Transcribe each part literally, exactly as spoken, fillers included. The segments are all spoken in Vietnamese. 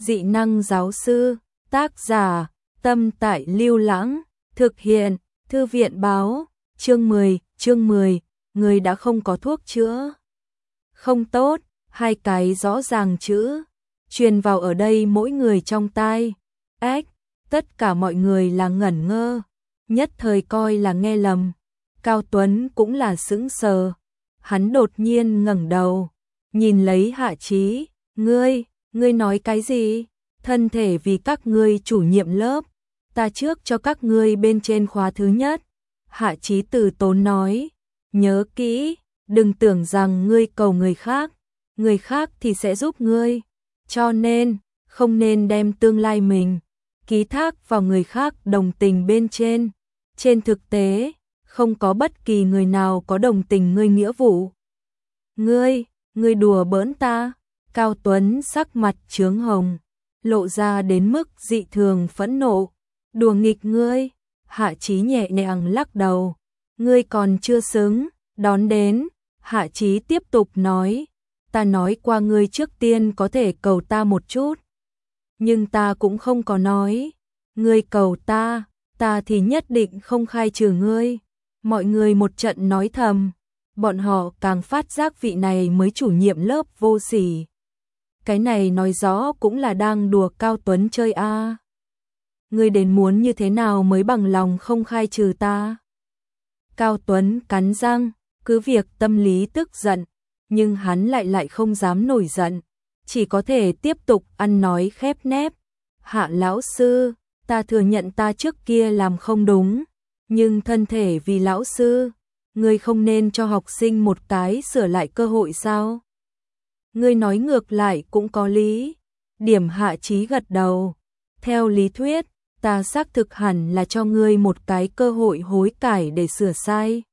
Dị năng giáo sư, tác giả, Tâm Tại Lưu Lãng, thực hiện, Thư viện báo, chương mười, chương mười, người đã không có thuốc chữa. Không tốt, hai cái rõ ràng chữ, truyền vào ở đây mỗi người trong tai. Ếch, tất cả mọi người là ngẩn ngơ, nhất thời coi là nghe lầm. Cao Tuấn cũng là sững sờ, hắn đột nhiên ngẩng đầu, nhìn lấy Hạ Chí, ngươi, ngươi nói cái gì? Thân thể vì các ngươi chủ nhiệm lớp, ta trước cho các ngươi bên trên khóa thứ nhất. Hạ Chí từ tốn nói, nhớ kỹ, đừng tưởng rằng ngươi cầu người khác, người khác thì sẽ giúp ngươi, cho nên, không nên đem tương lai mình ký thác vào người khác đồng tình bên trên. Trên thực tế, không có bất kỳ người nào có đồng tình ngươi nghĩa vụ. Ngươi, ngươi đùa bỡn ta. Cao Tuấn sắc mặt chướng hồng, lộ ra đến mức dị thường phẫn nộ. Đùa nghịch ngươi? Hạ Chí nhẹ nhàng lắc đầu, ngươi còn chưa xứng đón đến. Hạ Chí tiếp tục nói, ta nói qua ngươi trước tiên có thể cầu ta một chút, nhưng ta cũng không có nói, ngươi cầu ta, ta thì nhất định không khai trừ ngươi. Mọi người một trận nói thầm, bọn họ càng phát giác vị này mới chủ nhiệm lớp vô sỉ. Cái này nói rõ cũng là đang đùa Cao Tuấn chơi a. À. Ngươi đến muốn như thế nào mới bằng lòng không khai trừ ta? Cao Tuấn cắn răng, cứ việc tâm lý tức giận, nhưng hắn lại lại không dám nổi giận, chỉ có thể tiếp tục ăn nói khép nép. Hạ lão sư, ta thừa nhận ta trước kia làm không đúng, nhưng thân thể vì lão sư, ngươi không nên cho học sinh một cái sửa lại cơ hội sao? Ngươi nói ngược lại cũng có lý. Điểm Hạ Chí gật đầu, theo lý thuyết, ta xác thực hẳn là cho ngươi một cái cơ hội hối cải để sửa sai.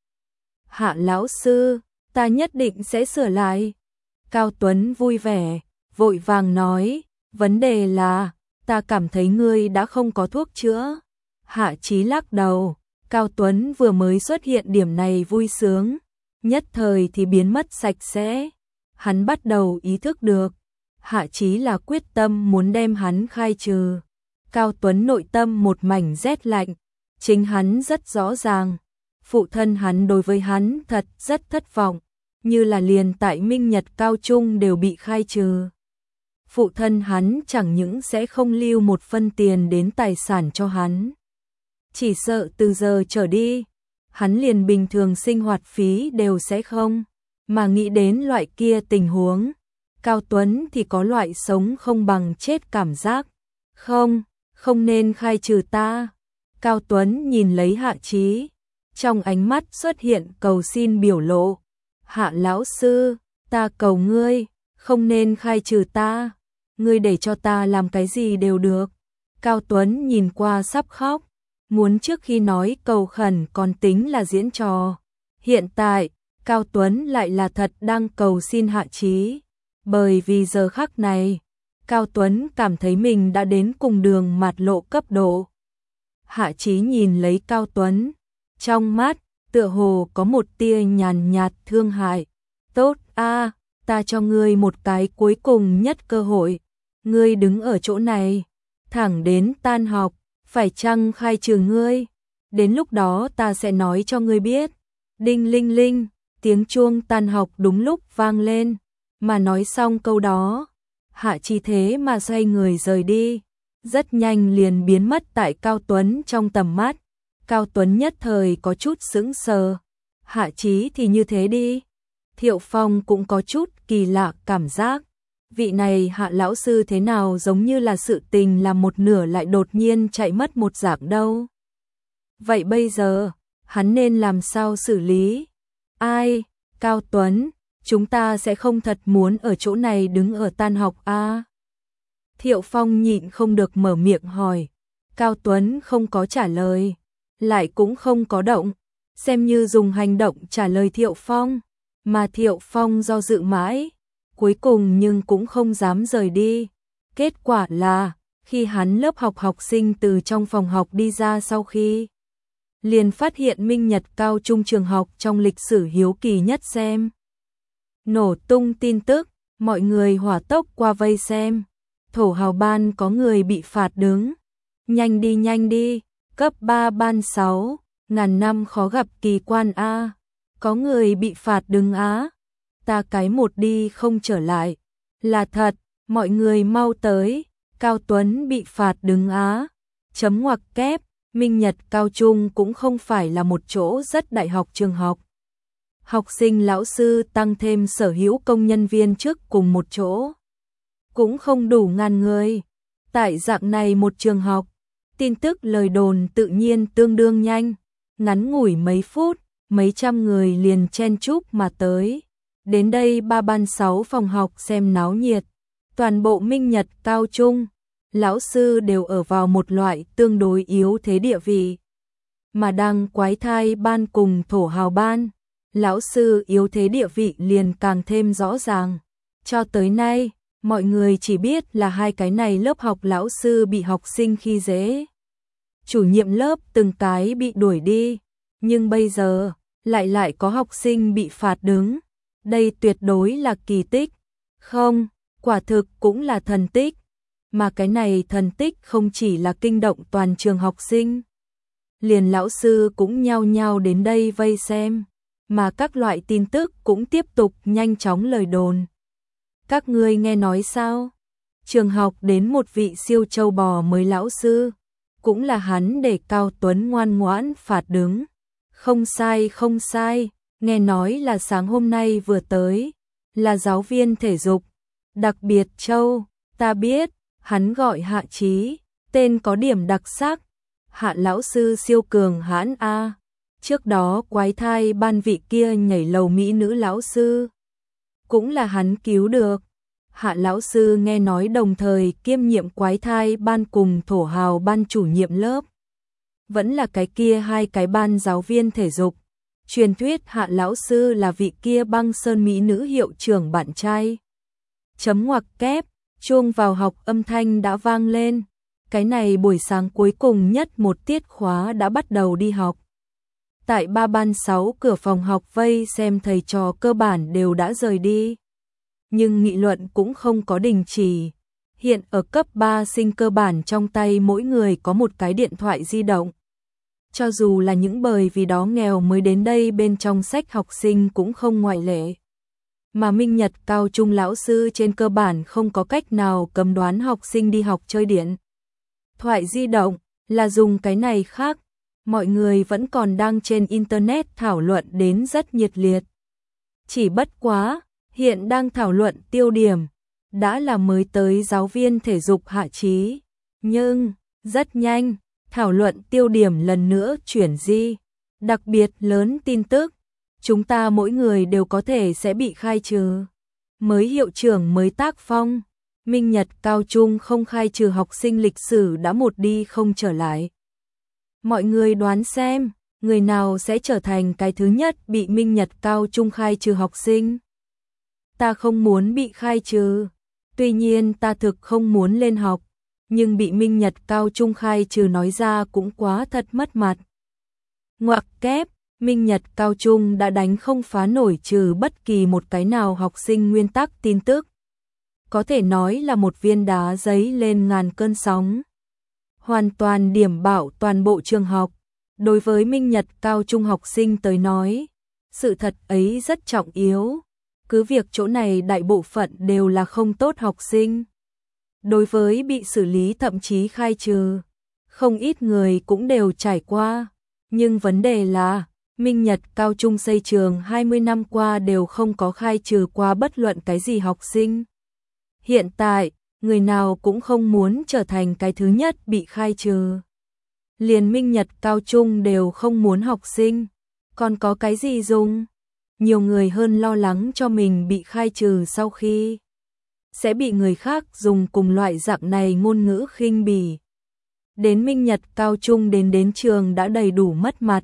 Hạ lão sư, ta nhất định sẽ sửa lại. Cao Tuấn vui vẻ, vội vàng nói, vấn đề là, ta cảm thấy ngươi đã không có thuốc chữa. Hạ Chí lắc đầu, Cao Tuấn vừa mới xuất hiện điểm này vui sướng, nhất thời thì biến mất sạch sẽ. Hắn bắt đầu ý thức được, Hạ Chí là quyết tâm muốn đem hắn khai trừ. Cao Tuấn nội tâm một mảnh rét lạnh, chính hắn rất rõ ràng, phụ thân hắn đối với hắn thật rất thất vọng, như là liền tại Minh Nhật Cao Trung đều bị khai trừ. Phụ thân hắn chẳng những sẽ không lưu một phân tiền đến tài sản cho hắn, chỉ sợ từ giờ trở đi, hắn liền bình thường sinh hoạt phí đều sẽ không. Mà nghĩ đến loại kia tình huống, Cao Tuấn thì có loại sống không bằng chết cảm giác. Không, không nên khai trừ ta. Cao Tuấn nhìn lấy Hạ Chí, trong ánh mắt xuất hiện cầu xin biểu lộ. Hạ lão sư, ta cầu ngươi, không nên khai trừ ta. Ngươi để cho ta làm cái gì đều được. Cao Tuấn nhìn qua sắp khóc, muốn trước khi nói cầu khẩn còn tính là diễn trò. Hiện tại, Cao Tuấn lại là thật đang cầu xin Hạ Chí, bởi vì giờ khắc này, Cao Tuấn cảm thấy mình đã đến cùng đường mạt lộ cấp độ. Hạ Chí nhìn lấy Cao Tuấn, trong mắt, tựa hồ có một tia nhàn nhạt thương hại. Tốt a, ta cho ngươi một cái cuối cùng nhất cơ hội, ngươi đứng ở chỗ này, thẳng đến tan học, phải chăng khai trừ ngươi? Đến lúc đó ta sẽ nói cho ngươi biết. Đinh linh linh. Tiếng chuông tan học đúng lúc vang lên, mà nói xong câu đó, Hạ Chí thế mà xoay người rời đi, rất nhanh liền biến mất tại Cao Tuấn trong tầm mắt. Cao Tuấn nhất thời có chút sững sờ, Hạ Chí thì như thế đi. Thiệu Phong cũng có chút kỳ lạ cảm giác, vị này Hạ lão sư thế nào giống như là sự tình làm một nửa lại đột nhiên chạy mất một dạng đâu. Vậy bây giờ, hắn nên làm sao xử lý? Ai, Cao Tuấn, chúng ta sẽ không thật muốn ở chỗ này đứng ở tan học a? À? Thiệu Phong nhịn không được mở miệng hỏi. Cao Tuấn không có trả lời, lại cũng không có động, xem như dùng hành động trả lời Thiệu Phong, mà Thiệu Phong do dự mãi, cuối cùng nhưng cũng không dám rời đi. Kết quả là, khi hắn lớp học học sinh từ trong phòng học đi ra sau khi liền phát hiện Minh Nhật Cao Trung trường học trong lịch sử hiếu kỳ nhất xem nổ tung tin tức, mọi người hỏa tốc qua vây xem. thổ hào ban có người bị phạt đứng. Nhanh đi nhanh đi, cấp ba ban sáu, ngàn năm khó gặp kỳ quan a. Có người bị phạt đứng á. Ta cái một đi không trở lại. Là thật, mọi người mau tới, Cao Tuấn bị phạt đứng á. Chấm ngoặc kép, Minh Nhật Cao Trung cũng không phải là một chỗ rất đại học trường học. Học sinh lão sư tăng thêm sở hữu công nhân viên chức cùng một chỗ. Cũng không đủ ngàn người. Tại dạng này một trường học, tin tức lời đồn tự nhiên tương đương nhanh. Ngắn ngủi mấy phút, mấy trăm người liền chen chúc mà tới. Đến đây ba ban sáu phòng học xem náo nhiệt. Toàn bộ Minh Nhật Cao Trung, lão sư đều ở vào một loại tương đối yếu thế địa vị. Mà đăng quái thai ban cùng thổ hào ban, lão sư yếu thế địa vị liền càng thêm rõ ràng. Cho tới nay, mọi người chỉ biết là hai cái này lớp học lão sư bị học sinh khi dễ. Chủ nhiệm lớp từng cái bị đuổi đi, nhưng bây giờ lại lại có học sinh bị phạt đứng. Đây tuyệt đối là kỳ tích. Không, quả thực cũng là thần tích. Mà cái này thần tích không chỉ là kinh động toàn trường học sinh. Liền lão sư cũng nhao nhao đến đây vây xem. Mà các loại tin tức cũng tiếp tục nhanh chóng lời đồn. Các ngươi nghe nói sao? Trường học đến một vị siêu châu bò mới lão sư. Cũng là hắn để Cao Tuấn ngoan ngoãn phạt đứng. Không sai không sai, nghe nói là sáng hôm nay vừa tới. Là giáo viên thể dục. Đặc biệt Châu, ta biết, hắn gọi Hạ Chí, tên có điểm đặc sắc. Hạ lão sư siêu cường hãn A. Trước đó quái thai ban vị kia nhảy lầu mỹ nữ lão sư. Cũng là hắn cứu được. Hạ lão sư nghe nói đồng thời kiêm nhiệm quái thai ban cùng thổ hào ban chủ nhiệm lớp. Vẫn là cái kia hai cái ban giáo viên thể dục. Truyền thuyết Hạ lão sư là vị kia băng sơn mỹ nữ hiệu trưởng bạn trai. Chấm ngoặc kép, chuông vào học âm thanh đã vang lên. Cái này buổi sáng cuối cùng nhất một tiết khóa đã bắt đầu đi học. Tại ba ban sáu cửa phòng học vây xem thầy trò cơ bản đều đã rời đi. Nhưng nghị luận cũng không có đình chỉ. Hiện ở cấp ba sinh cơ bản trong tay mỗi người có một cái điện thoại di động. Cho dù là những bởi vì đó nghèo mới đến đây bên trong sách học sinh cũng không ngoại lệ. Mà Minh Nhật Cao Trung lão sư trên cơ bản không có cách nào cấm đoán học sinh đi học chơi điện thoại di động, là dùng cái này khác. Mọi người vẫn còn đang trên internet thảo luận đến rất nhiệt liệt. Chỉ bất quá, hiện đang thảo luận tiêu điểm, đã là mới tới giáo viên thể dục Hạ Chí. Nhưng, rất nhanh, thảo luận tiêu điểm lần nữa chuyển di. Đặc biệt lớn tin tức, chúng ta mỗi người đều có thể sẽ bị khai trừ. Mới hiệu trưởng mới tác phong, Minh Nhật Cao Trung không khai trừ học sinh lịch sử đã một đi không trở lại. Mọi người đoán xem, người nào sẽ trở thành cái thứ nhất bị Minh Nhật Cao Trung khai trừ học sinh? Ta không muốn bị khai trừ, tuy nhiên ta thực không muốn lên học, nhưng bị Minh Nhật Cao Trung khai trừ nói ra cũng quá thật mất mặt. Ngoặc kép, Minh Nhật Cao Trung đã đánh không phá nổi trừ bất kỳ một cái nào học sinh nguyên tắc tin tức. Có thể nói là một viên đá giấy lên ngàn cơn sóng. Hoàn toàn điểm bạo toàn bộ trường học. Đối với Minh Nhật Cao Trung học sinh tới nói, sự thật ấy rất trọng yếu. Cứ việc chỗ này đại bộ phận đều là không tốt học sinh. Đối với bị xử lý thậm chí khai trừ, không ít người cũng đều trải qua. Nhưng vấn đề là, Minh Nhật Cao Trung xây trường hai mươi năm qua đều không có khai trừ qua bất luận cái gì học sinh. Hiện tại, người nào cũng không muốn trở thành cái thứ nhất bị khai trừ. Liền Minh Nhật Cao Trung đều không muốn học sinh, còn có cái gì dùng? Nhiều người hơn lo lắng cho mình bị khai trừ sau khi sẽ bị người khác dùng cùng loại dạng này ngôn ngữ khinh bỉ. Đến Minh Nhật Cao Trung đến đến trường đã đầy đủ mất mặt.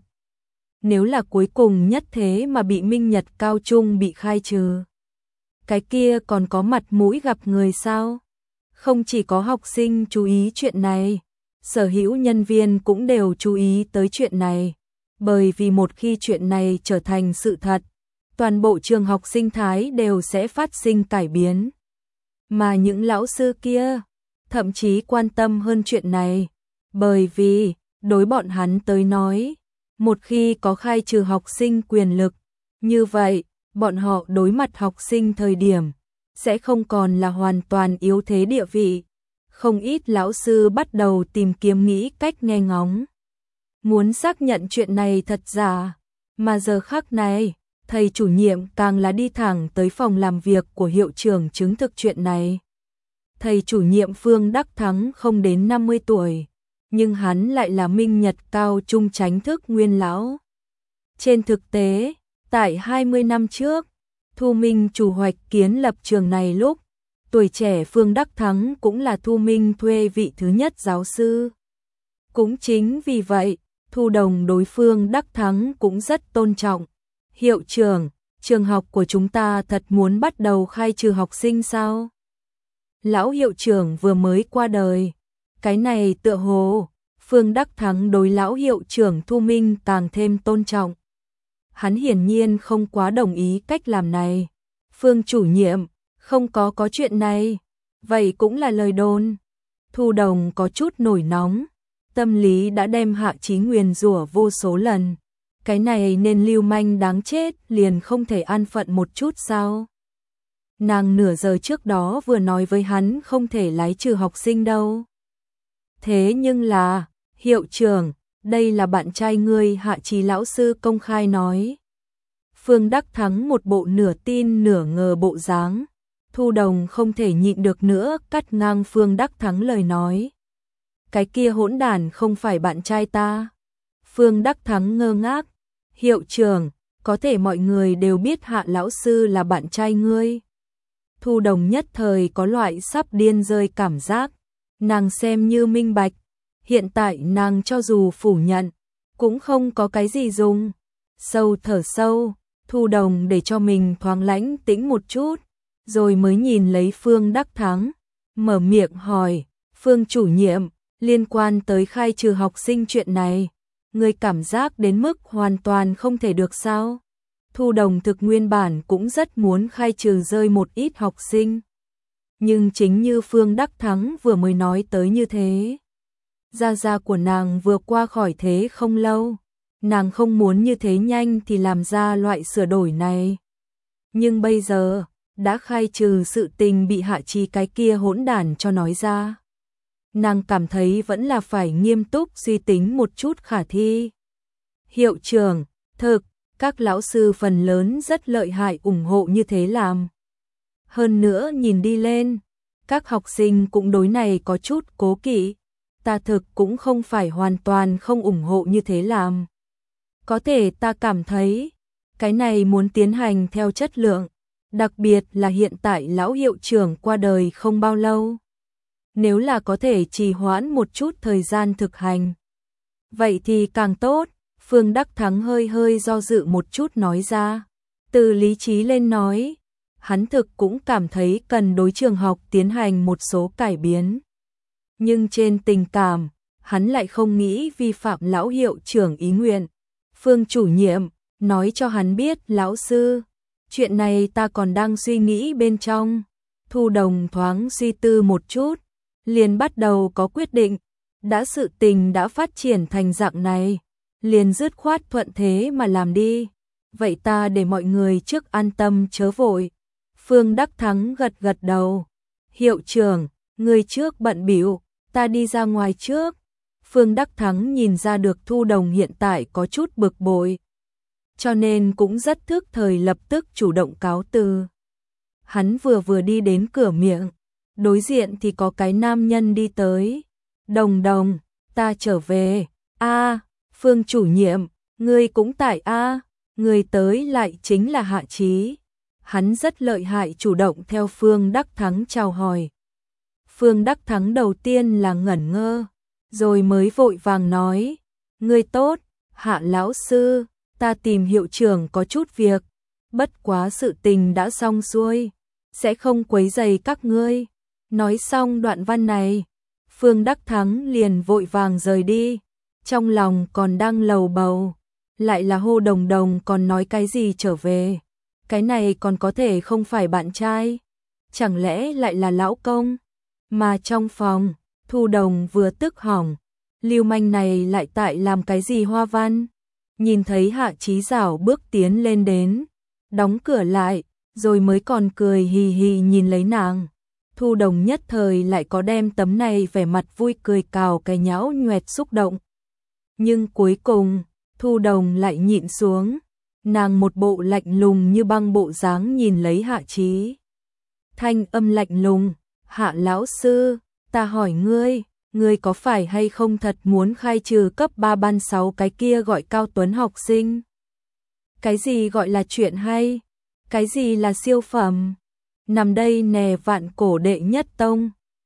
Nếu là cuối cùng nhất thế mà bị Minh Nhật Cao Trung bị khai trừ, cái kia còn có mặt mũi gặp người sao? Không chỉ có học sinh chú ý chuyện này, sở hữu nhân viên cũng đều chú ý tới chuyện này. Bởi vì một khi chuyện này trở thành sự thật, toàn bộ trường học sinh thái đều sẽ phát sinh cải biến. Mà những lão sư kia, thậm chí quan tâm hơn chuyện này, bởi vì, đối bọn hắn tới nói, một khi có khai trừ học sinh quyền lực, như vậy, bọn họ đối mặt học sinh thời điểm, sẽ không còn là hoàn toàn yếu thế địa vị. Không ít lão sư bắt đầu tìm kiếm nghĩ cách nghe ngóng, muốn xác nhận chuyện này thật giả, mà giờ khắc này, thầy chủ nhiệm càng là đi thẳng tới phòng làm việc của hiệu trưởng chứng thực chuyện này. Thầy chủ nhiệm Phương Đắc Thắng không đến năm mươi tuổi, nhưng hắn lại là minh nhật cao trung chánh thức nguyên lão. Trên thực tế, tại hai mươi năm trước, Thu Minh chủ hoạch kiến lập trường này lúc, tuổi trẻ Phương Đắc Thắng cũng là Thu Minh thuê vị thứ nhất giáo sư. Cũng chính vì vậy, Thu Đồng đối Phương Đắc Thắng cũng rất tôn trọng. Hiệu trưởng, trường học của chúng ta thật muốn bắt đầu khai trừ học sinh sao? Lão hiệu trưởng vừa mới qua đời. Cái này tựa hồ, Phương Đắc Thắng đối lão hiệu trưởng Thu Minh càng thêm tôn trọng. Hắn hiển nhiên không quá đồng ý cách làm này. Phương chủ nhiệm, không có có chuyện này. Vậy cũng là lời đồn. Thu Đồng có chút nổi nóng. Tâm lý đã đem Hạ Chí nguyền rủa vô số lần. Cái này nên lưu manh đáng chết liền không thể an phận một chút sao? Nàng nửa giờ trước đó vừa nói với hắn không thể lái trừ học sinh đâu. Thế nhưng là, hiệu trưởng, đây là bạn trai ngươi, Hạ Chí lão sư công khai nói. Phương Đắc Thắng một bộ nửa tin nửa ngờ bộ dáng. Thu Đồng không thể nhịn được nữa cắt ngang Phương Đắc Thắng lời nói. Cái kia hỗn đản không phải bạn trai ta. Phương Đắc Thắng ngơ ngác. Hiệu trưởng, có thể mọi người đều biết Hạ lão sư là bạn trai ngươi. Thu Đồng nhất thời có loại sắp điên rơi cảm giác. Nàng xem như minh bạch. Hiện tại nàng cho dù phủ nhận, cũng không có cái gì dùng. Sâu thở sâu, Thu Đồng để cho mình thoáng lãnh tĩnh một chút, rồi mới nhìn lấy Phương Đắc Thắng, mở miệng hỏi, Phương chủ nhiệm, liên quan tới khai trừ học sinh chuyện này, người cảm giác đến mức hoàn toàn không thể được sao? Thu Đồng thực nguyên bản cũng rất muốn khai trừ rơi một ít học sinh. Nhưng chính như Phương Đắc Thắng vừa mới nói tới như thế. Gia gia của nàng vừa qua khỏi thế không lâu. Nàng không muốn như thế nhanh thì làm ra loại sửa đổi này. Nhưng bây giờ, đã khai trừ sự tình bị Hạ Chí cái kia hỗn đản cho nói ra. Nàng cảm thấy vẫn là phải nghiêm túc suy tính một chút khả thi. Hiệu trưởng, thực, các lão sư phần lớn rất lợi hại ủng hộ như thế làm. Hơn nữa nhìn đi lên, các học sinh cũng đối này có chút cố kỵ. Ta thực cũng không phải hoàn toàn không ủng hộ như thế làm. Có thể ta cảm thấy, cái này muốn tiến hành theo chất lượng, đặc biệt là hiện tại lão hiệu trưởng qua đời không bao lâu. Nếu là có thể trì hoãn một chút thời gian thực hành, vậy thì càng tốt. Phương Đắc Thắng hơi hơi do dự một chút nói ra. Từ lý trí lên nói, hắn thực cũng cảm thấy cần đối trường học tiến hành một số cải biến. Nhưng trên tình cảm, hắn lại không nghĩ vi phạm lão hiệu trưởng ý nguyện. Phương chủ nhiệm, nói cho hắn biết lão sư, chuyện này ta còn đang suy nghĩ bên trong. Thu Đồng thoáng suy tư một chút, liền bắt đầu có quyết định. Đã sự tình đã phát triển thành dạng này, liền dứt khoát thuận thế mà làm đi. Vậy ta để mọi người trước an tâm chớ vội. Phương Đắc Thắng gật gật đầu. Hiệu trưởng, người trước bận bịu, ta đi ra ngoài trước. Phương Đắc Thắng nhìn ra được Thu Đồng hiện tại có chút bực bội, cho nên cũng rất thức thời lập tức chủ động cáo từ. Hắn vừa vừa đi đến cửa miệng, đối diện thì có cái nam nhân đi tới. Đồng Đồng, ta trở về. A, Phương chủ nhiệm, ngươi cũng tại a? Người tới lại chính là Hạ Chí. Hắn rất lợi hại chủ động theo Phương Đắc Thắng chào hỏi. Phương Đắc Thắng đầu tiên là ngẩn ngơ, rồi mới vội vàng nói, ngươi tốt, Hạ lão sư, ta tìm hiệu trưởng có chút việc, bất quá sự tình đã xong xuôi, sẽ không quấy rầy các ngươi. Nói xong đoạn văn này, Phương Đắc Thắng liền vội vàng rời đi, trong lòng còn đang lầu bầu, lại là hô Đồng Đồng còn nói cái gì trở về, cái này còn có thể không phải bạn trai, chẳng lẽ lại là lão công. Mà trong phòng, Thu Đồng vừa tức hỏng, lưu manh này lại tại làm cái gì hoa văn? Nhìn thấy Hạ Chí Giảo bước tiến lên đến, đóng cửa lại, rồi mới còn cười hì hì nhìn lấy nàng. Thu Đồng nhất thời lại có đem tấm này vẻ mặt vui cười cào cái nhão nhoẹt xúc động. Nhưng cuối cùng, Thu Đồng lại nhịn xuống, nàng một bộ lạnh lùng như băng bộ dáng nhìn lấy Hạ Chí. Thanh âm lạnh lùng, Hạ lão sư, ta hỏi ngươi, ngươi có phải hay không thật muốn khai trừ cấp ba ban sáu cái kia gọi Cao Tuấn học sinh? Cái gì gọi là chuyện hay? Cái gì là siêu phẩm? Nằm đây nè vạn cổ đệ nhất tông,